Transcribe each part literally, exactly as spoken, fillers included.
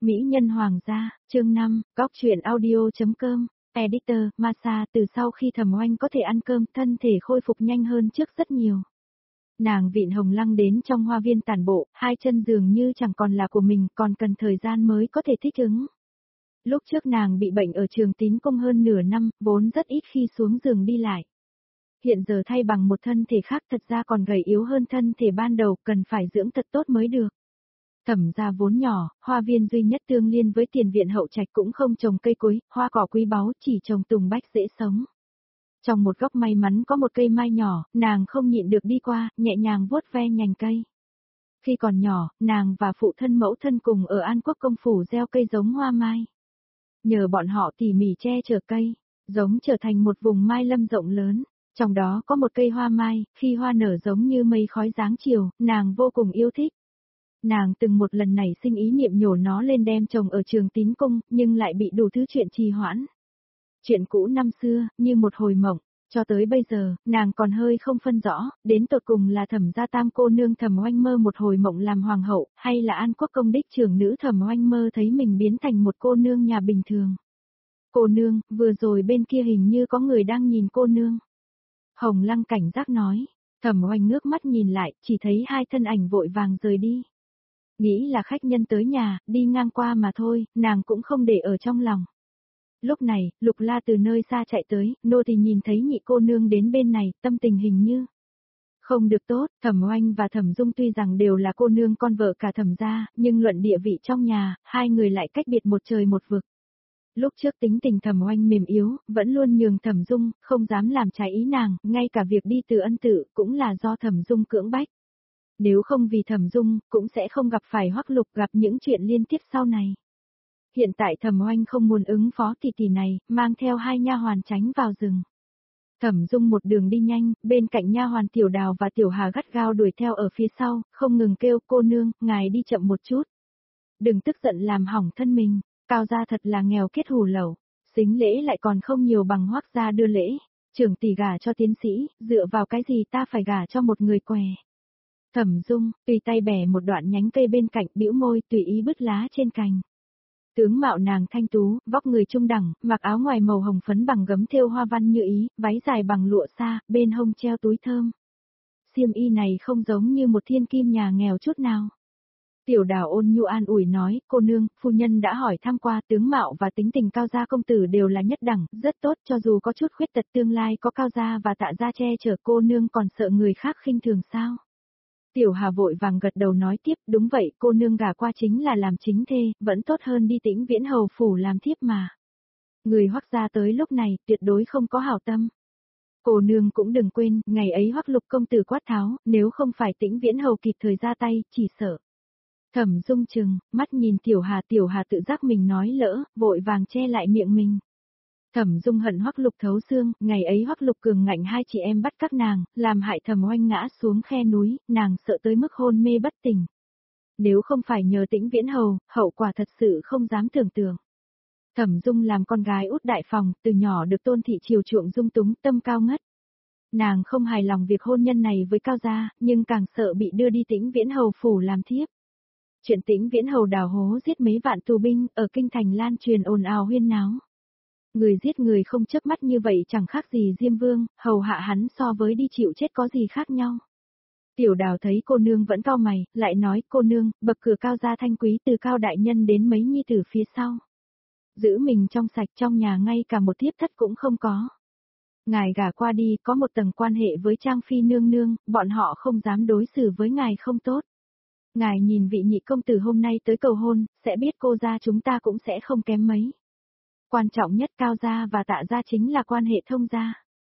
Mỹ nhân hoàng gia, chương năm, góc truyện audio.com, editor, Masa từ sau khi Thẩm Oanh có thể ăn cơm, thân thể khôi phục nhanh hơn trước rất nhiều. Nàng vịn Hồng Lăng đến trong hoa viên tản bộ, hai chân dường như chẳng còn là của mình, còn cần thời gian mới có thể thích ứng. Lúc trước nàng bị bệnh ở Trường Tín Cung hơn nửa năm, vốn rất ít khi xuống giường đi lại. Hiện giờ thay bằng một thân thể khác thật ra còn gầy yếu hơn thân thể ban đầu, cần phải dưỡng thật tốt mới được. Thẩm gia vốn nhỏ, hoa viên duy nhất tương liên với tiền viện hậu trạch cũng không trồng cây cối, hoa cỏ quý báu, chỉ trồng tùng bách dễ sống. Trong một góc may mắn có một cây mai nhỏ, nàng không nhịn được đi qua, nhẹ nhàng vuốt ve nhành cây. Khi còn nhỏ, nàng và phụ thân mẫu thân cùng ở An Quốc công phủ gieo cây giống hoa mai. Nhờ bọn họ tỉ mỉ che chở cây, giống trở thành một vùng mai lâm rộng lớn. Trong đó có một cây hoa mai, khi hoa nở giống như mây khói dáng chiều, nàng vô cùng yêu thích. Nàng từng một lần nảy sinh ý niệm nhổ nó lên đem trồng ở Trường Tín Cung, nhưng lại bị đủ thứ chuyện trì hoãn. Chuyện cũ năm xưa, như một hồi mộng, cho tới bây giờ, nàng còn hơi không phân rõ, đến tột cùng là Thẩm gia tam cô nương Thẩm Oanh mơ một hồi mộng làm hoàng hậu, hay là An Quốc công đích trưởng nữ Thẩm Oanh mơ thấy mình biến thành một cô nương nhà bình thường. Cô nương, vừa rồi bên kia hình như có người đang nhìn cô nương. Hồng Lăng cảnh giác nói, Thẩm Oanh ngước mắt nhìn lại, chỉ thấy hai thân ảnh vội vàng rời đi. Nghĩ là khách nhân tới nhà, đi ngang qua mà thôi, nàng cũng không để ở trong lòng. Lúc này, Lục La từ nơi xa chạy tới, nô thì nhìn thấy nhị cô nương đến bên này, tâm tình hình như không được tốt. Thẩm Oanh và Thẩm Dung tuy rằng đều là cô nương con vợ cả Thẩm gia, nhưng luận địa vị trong nhà, hai người lại cách biệt một trời một vực. Lúc trước tính tình Thẩm Oanh mềm yếu, vẫn luôn nhường Thẩm Dung, không dám làm trái ý nàng, ngay cả việc đi từ ân tự, cũng là do Thẩm Dung cưỡng bách. Nếu không vì Thẩm Dung, cũng sẽ không gặp phải Hoắc Lục gặp những chuyện liên tiếp sau này. Hiện tại Thẩm Oanh không muốn ứng phó tỷ tỷ này, mang theo hai nha hoàn tránh vào rừng. Thẩm Dung một đường đi nhanh, bên cạnh nha hoàn Tiểu Đào và Tiểu Hà gắt gao đuổi theo ở phía sau, không ngừng kêu cô nương, ngài đi chậm một chút. Đừng tức giận làm hỏng thân mình, Cao gia thật là nghèo kiết hủ lẩu, sính lễ lại còn không nhiều bằng Hoắc gia đưa lễ, trưởng tỷ gả cho tiến sĩ, dựa vào cái gì ta phải gả cho một người què. Thẩm Dung, tùy tay bẻ một đoạn nhánh cây bên cạnh, bĩu môi tùy ý bứt lá trên cành. Tướng mạo nàng thanh tú, vóc người trung đẳng, mặc áo ngoài màu hồng phấn bằng gấm thêu hoa văn như ý, váy dài bằng lụa sa, bên hông treo túi thơm. Xiêm y này không giống như một thiên kim nhà nghèo chút nào. Tiểu Đào ôn nhu an ủi nói, cô nương, phu nhân đã hỏi thăm qua, tướng mạo và tính tình Cao gia công tử đều là nhất đẳng, rất tốt, cho dù có chút khuyết tật tương lai có Cao gia và Tạ gia che chở, cô nương còn sợ người khác khinh thường sao? Tiểu Hà vội vàng gật đầu nói tiếp, đúng vậy, cô nương gả qua chính là làm chính thê, vẫn tốt hơn đi Tĩnh Viễn hầu phủ làm thiếp mà. Người Hoắc gia tới lúc này, tuyệt đối không có hảo tâm. Cô nương cũng đừng quên, ngày ấy Hoắc Lục công tử quát tháo, nếu không phải Tĩnh Viễn hầu kịp thời ra tay, chỉ sợ. Thẩm Dung chừng, mắt nhìn Tiểu Hà, Tiểu Hà tự giác mình nói lỡ, vội vàng che lại miệng mình. Thẩm Dung hận Hoắc Lục thấu xương, ngày ấy Hoắc Lục cường ngạnh hai chị em bắt các nàng, làm hại Thẩm Oanh ngã xuống khe núi, nàng sợ tới mức hôn mê bất tỉnh. Nếu không phải nhờ Tĩnh Viễn hầu, hậu quả thật sự không dám tưởng tượng. Thẩm Dung làm con gái út đại phòng, từ nhỏ được Tôn thị chiều chuộng dung túng, tâm cao ngất. Nàng không hài lòng việc hôn nhân này với Cao gia, nhưng càng sợ bị đưa đi Tĩnh Viễn hầu phủ làm thiếp. Chuyện Tĩnh Viễn hầu đào hố giết mấy vạn tù binh, ở kinh thành lan truyền ồn ào huyên náo. Người giết người không chớp mắt như vậy chẳng khác gì Diêm Vương, hầu hạ hắn so với đi chịu chết có gì khác nhau. Tiểu Đào thấy cô nương vẫn cau mày, lại nói, cô nương, bậc cửa Cao gia thanh quý từ Cao đại nhân đến mấy nhi tử phía sau. Giữ mình trong sạch, trong nhà ngay cả một thiếp thất cũng không có. Ngài gả qua đi có một tầng quan hệ với Trang phi nương nương, bọn họ không dám đối xử với ngài không tốt. Ngài nhìn vị nhị công tử hôm nay tới cầu hôn, sẽ biết cô gia chúng ta cũng sẽ không kém mấy. Quan trọng nhất Cao gia và Tạ gia chính là quan hệ thông gia.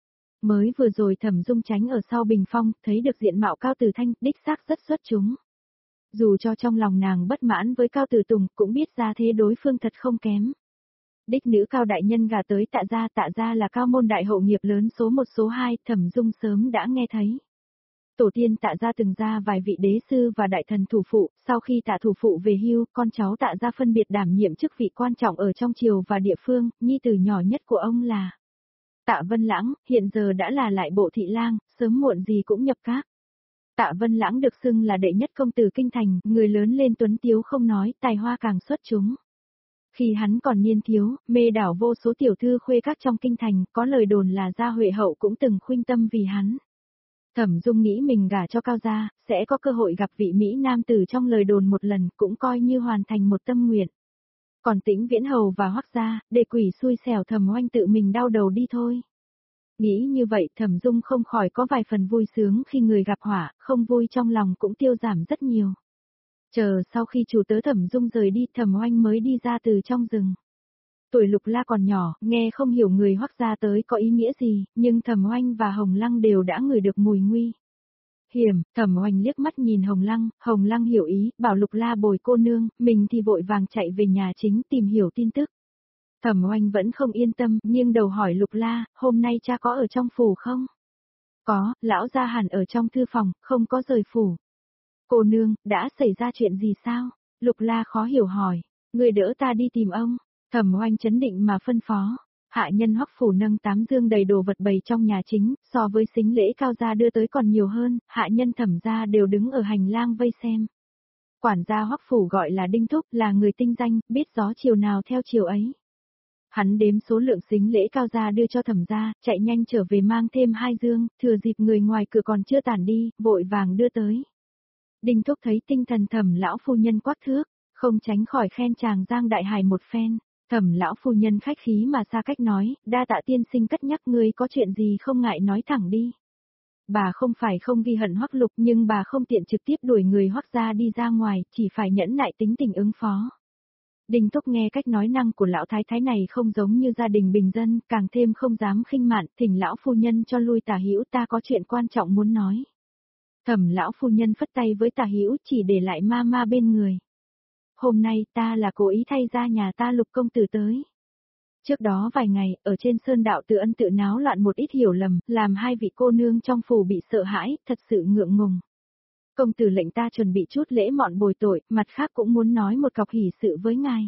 Mới vừa rồi Thẩm Dung tránh ở sau bình phong, thấy được diện mạo Cao Tử Thanh, đích xác rất xuất chúng. Dù cho trong lòng nàng bất mãn với Cao Tử Tùng, cũng biết ra thế đối phương thật không kém. Đích nữ Cao đại nhân gả tới Tạ gia, Tạ gia là cao môn đại hậu nghiệp lớn số một số hai, Thẩm Dung sớm đã nghe thấy. Tổ tiên Tạ gia từng ra vài vị đế sư và đại thần thủ phụ, sau khi Tạ thủ phụ về hưu, con cháu Tạ gia phân biệt đảm nhiệm chức vị quan trọng ở trong triều và địa phương, nhi tử nhỏ nhất của ông là Tạ Vân Lãng, hiện giờ đã là lại bộ thị lang, sớm muộn gì cũng nhập các. Tạ Vân Lãng được xưng là đệ nhất công tử kinh thành, người lớn lên tuấn tiếu không nói, tài hoa càng xuất chúng. Khi hắn còn niên thiếu, mê đảo vô số tiểu thư khuê các trong kinh thành, có lời đồn là Gia Huệ Hậu cũng từng khuynh tâm vì hắn. Thẩm Dung nghĩ mình gả cho Cao gia, sẽ có cơ hội gặp vị Mỹ nam tử trong lời đồn một lần, cũng coi như hoàn thành một tâm nguyện. Còn Tĩnh Viễn Hầu và Hoắc gia, để quỷ xui xẻo Thẩm Oanh tự mình đau đầu đi thôi. Nghĩ như vậy Thẩm Dung không khỏi có vài phần vui sướng khi người gặp họa, không vui trong lòng cũng tiêu giảm rất nhiều. Chờ sau khi chủ tớ Thẩm Dung rời đi, Thẩm Oanh mới đi ra từ trong rừng. Tuổi Lục La còn nhỏ, nghe không hiểu người Hoắc gia tới có ý nghĩa gì, nhưng Thẩm Oanh và Hồng Lăng đều đã ngửi được mùi nguy hiểm. Thẩm Oanh liếc mắt nhìn Hồng Lăng, Hồng Lăng hiểu ý, bảo Lục La bồi cô nương, mình thì vội vàng chạy về nhà chính tìm hiểu tin tức. Thẩm Oanh vẫn không yên tâm, nghiêng đầu hỏi Lục La, hôm nay cha có ở trong phủ không? Có, lão gia hẳn ở trong thư phòng, không có rời phủ. Cô nương, đã xảy ra chuyện gì sao? Lục La khó hiểu hỏi, người đỡ ta đi tìm ông. Thẩm Oanh chấn định mà phân phó. Hạ nhân Hoắc phủ nâng tám dương đầy đồ vật bày trong nhà chính, so với sính lễ Cao gia đưa tới còn nhiều hơn, hạ nhân Thẩm gia đều đứng ở hành lang vây xem. Quản gia Hoắc phủ gọi là Đinh Thúc, là người tinh danh, biết gió chiều nào theo chiều ấy. Hắn đếm số lượng sính lễ Cao gia đưa cho Thẩm gia, chạy nhanh trở về mang thêm hai dương, thừa dịp người ngoài cửa còn chưa tản đi, vội vàng đưa tới. Đinh Thúc thấy tinh thần Thẩm lão phu nhân quắc thước, không tránh khỏi khen chàng Giang đại hài một phen. Thẩm lão phu nhân khách khí mà xa cách nói, đa tạ tiên sinh cất nhắc, ngươi có chuyện gì không ngại nói thẳng đi. Bà không phải không ghi hận Hoắc Lục, nhưng bà không tiện trực tiếp đuổi người Hoắc gia đi ra ngoài, chỉ phải nhẫn nại tính tình ứng phó. Đinh Túc nghe cách nói năng của lão thái thái này không giống như gia đình bình dân, càng thêm không dám khinh mạn, thỉnh lão phu nhân cho lui Tả Hữu, ta có chuyện quan trọng muốn nói. Thẩm lão phu nhân phất tay với Tả Hữu, chỉ để lại ma ma bên người. Hôm nay ta là cố ý thay ra nhà ta Lục công tử tới. Trước đó vài ngày, ở trên sơn đạo Tự Ân tự náo loạn một ít hiểu lầm, làm hai vị cô nương trong phủ bị sợ hãi, thật sự ngượng ngùng. Công tử lệnh ta chuẩn bị chút lễ mọn bồi tội, mặt khác cũng muốn nói một cọc hỷ sự với ngài.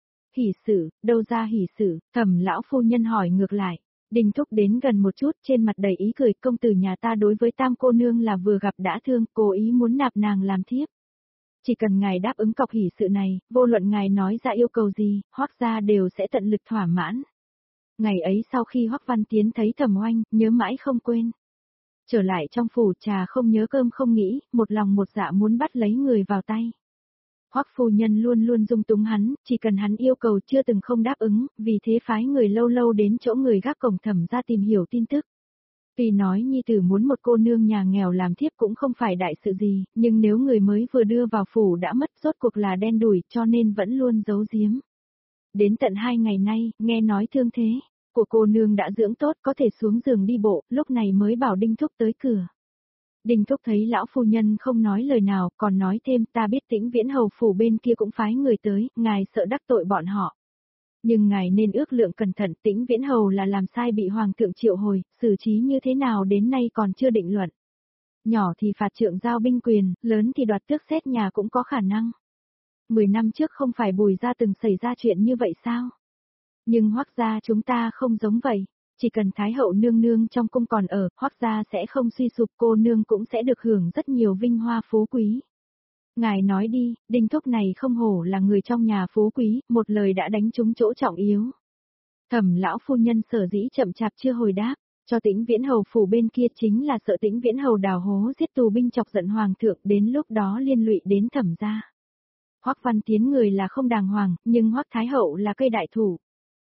Hỷ sự, đâu ra hỷ sự? Thẩm lão phu nhân hỏi ngược lại. Đinh Thúc đến gần một chút, trên mặt đầy ý cười, công tử nhà ta đối với tam cô nương là vừa gặp đã thương, cố ý muốn nạp nàng làm thiếp. Chỉ cần ngài đáp ứng cọc hỷ sự này, vô luận ngài nói ra yêu cầu gì, Hoắc gia đều sẽ tận lực thỏa mãn. Ngày ấy sau khi Hoắc Văn Tiến thấy Thẩm Oanh, nhớ mãi không quên. Trở lại trong phủ, trà không nhớ cơm không nghĩ, một lòng một dạ muốn bắt lấy người vào tay. Hoắc phu nhân luôn luôn dung túng hắn, chỉ cần hắn yêu cầu chưa từng không đáp ứng, vì thế phái người lâu lâu đến chỗ người gác cổng Thẩm gia tìm hiểu tin tức. Tuy nói nhi tử muốn một cô nương nhà nghèo làm thiếp cũng không phải đại sự gì, nhưng nếu người mới vừa đưa vào phủ đã mất, rốt cuộc là đen đủi, cho nên vẫn luôn giấu giếm. Đến tận hai ngày nay, nghe nói thương thế của cô nương đã dưỡng tốt, có thể xuống giường đi bộ, lúc này mới bảo Đinh Thúc tới cửa. Đinh Thúc thấy lão phu nhân không nói lời nào, còn nói thêm, ta biết Tĩnh Viễn hầu phủ bên kia cũng phái người tới, ngài sợ đắc tội bọn họ. Nhưng ngài nên ước lượng cẩn thận, Tĩnh Viễn hầu là làm sai bị hoàng thượng triệu hồi, xử trí như thế nào đến nay còn chưa định luận. Nhỏ thì phạt trượng giao binh quyền, lớn thì đoạt tước xét nhà cũng có khả năng. Mười năm trước không phải Bùi gia từng xảy ra chuyện như vậy sao? Nhưng Hoắc gia chúng ta không giống vậy, chỉ cần Thái hậu nương nương trong cung còn ở, Hoắc gia sẽ không suy sụp, cô nương cũng sẽ được hưởng rất nhiều vinh hoa phú quý. Ngài nói đi, Đinh Thúc này không hổ là người trong nhà phú quý, một lời đã đánh trúng chỗ trọng yếu. Thẩm lão phu nhân sở dĩ chậm chạp chưa hồi đáp, cho Tĩnh Viễn hầu phủ bên kia chính là sợ Tĩnh Viễn hầu đào hố giết tù binh chọc giận hoàng thượng, đến lúc đó liên lụy đến Thẩm gia. Hoắc Văn Tiến người là không đàng hoàng, nhưng Hoắc Thái hậu là cây đại thủ.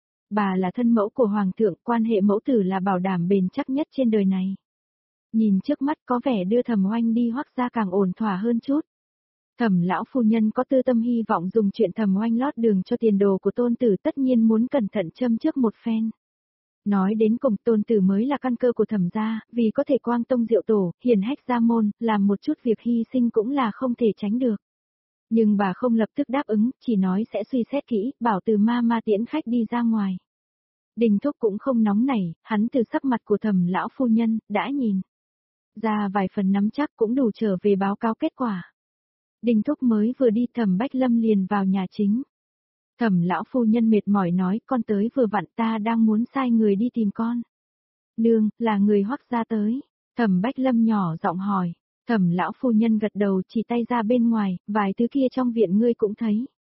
Bà là thân mẫu của hoàng thượng, quan hệ mẫu tử là bảo đảm bền chắc nhất trên đời này. Nhìn trước mắt có vẻ đưa Thẩm Oanh đi Hoắc gia càng ổn thỏa hơn chút. Thẩm lão phu nhân có tư tâm hy vọng dùng chuyện Thẩm Oanh lót đường cho tiền đồ của tôn tử, tất nhiên muốn cẩn thận châm trước một phen. Nói đến cùng, tôn tử mới là căn cơ của Thẩm gia, vì có thể quang tông diệu tổ, hiển hách gia môn, làm một chút việc hy sinh cũng là không thể tránh được. Nhưng bà không lập tức đáp ứng, chỉ nói sẽ suy xét kỹ, bảo từ ma ma tiễn khách đi ra ngoài. Đình Thúc cũng không nóng nảy, hắn từ sắc mặt của Thẩm lão phu nhân, đã nhìn ra vài phần nắm chắc, cũng đủ trở về báo cáo kết quả. Đình Thúc mới vừa đi, Thẩm Bách Lâm liền vào nhà chính. Thẩm lão phu nhân mệt mỏi nói, con tới vừa vặn, ta đang muốn sai người đi tìm con. Nương, là người Hoắc gia tới. Thẩm Bách Lâm nhỏ giọng hỏi. Thẩm lão phu nhân gật đầu, chỉ tay ra bên ngoài, vài thứ kia trong viện ngươi cũng thấy.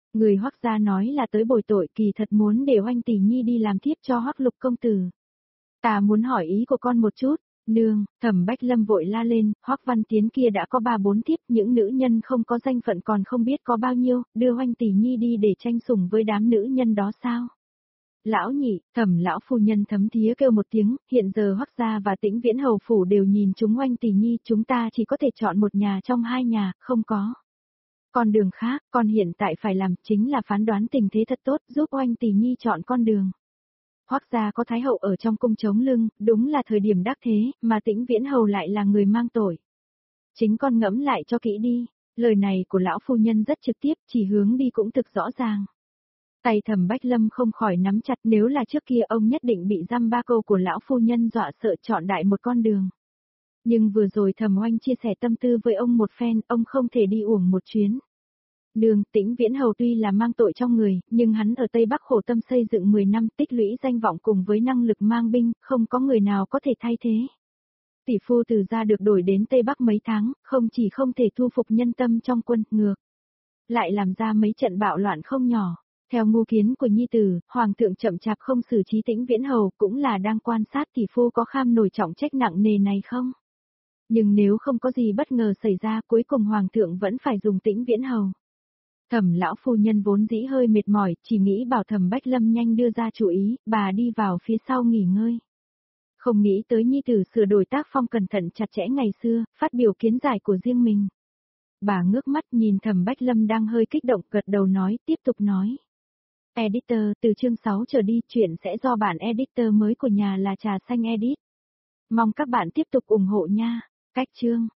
Người Hoắc gia nói là tới bồi tội, kỳ thật muốn để Oanh tỷ nhi đi làm thiếp cho Hoắc Lục công tử. Ta muốn hỏi ý của con một chút. Nương, Thẩm Bách Lâm vội la lên, Hoắc Văn Tiến kia đã có ba bốn thiếp, những nữ nhân không có danh phận còn không biết có bao nhiêu, đưa Oanh tỷ nhi đi để tranh sủng với đám nữ nhân đó sao? Lão nhị, Thẩm lão phu nhân thấm thía kêu một tiếng, hiện giờ Hoắc gia và Tĩnh Viễn hầu phủ đều nhìn chúng Oanh tỷ nhi, chúng ta chỉ có thể chọn một nhà trong hai nhà, không có. Con đường khác, con hiện tại phải làm chính là phán đoán tình thế thật tốt, giúp Oanh tỷ nhi chọn con đường. Hoắc gia có thái hậu ở trong cung chống lưng, đúng là thời điểm đắc thế, mà Tĩnh Viễn hầu lại là người mang tội. Chính con ngẫm lại cho kỹ đi, lời này của lão phu nhân rất trực tiếp, chỉ hướng đi cũng thực rõ ràng. Tay Thẩm Bách Lâm không khỏi nắm chặt, nếu là trước kia ông nhất định bị dăm ba câu của lão phu nhân dọa sợ chọn đại một con đường. Nhưng vừa rồi Thẩm Oanh chia sẻ tâm tư với ông một phen, ông không thể đi uổng một chuyến. Nương, Tĩnh Viễn hầu tuy là mang tội trong người, nhưng hắn ở Tây Bắc khổ tâm xây dựng mười năm, tích lũy danh vọng cùng với năng lực mang binh, không có người nào có thể thay thế. Tỷ phu từ gia được đổi đến Tây Bắc mấy tháng, không chỉ không thể thu phục nhân tâm trong quân, ngược lại làm ra mấy trận bạo loạn không nhỏ. Theo mưu kiến của nhi tử, hoàng thượng chậm chạp không xử trí Tĩnh Viễn hầu, cũng là đang quan sát tỷ phu có kham nổi trọng trách nặng nề này không. Nhưng nếu không có gì bất ngờ xảy ra, cuối cùng hoàng thượng vẫn phải dùng Tĩnh Viễn hầu. Thẩm lão phu nhân vốn dĩ hơi mệt mỏi, chỉ nghĩ bảo Thẩm Bách Lâm nhanh đưa ra chủ ý, bà đi vào phía sau nghỉ ngơi. Không nghĩ tới nhi tử sửa đổi tác phong cẩn thận chặt chẽ ngày xưa, phát biểu kiến giải của riêng mình. Bà ngước mắt nhìn Thẩm Bách Lâm đang hơi kích động, gật đầu nói, tiếp tục nói. Editor, từ chương sáu trở đi, chuyện sẽ do bản editor mới của nhà là Trà Xanh Edit. Mong các bạn tiếp tục ủng hộ nha. Cách chương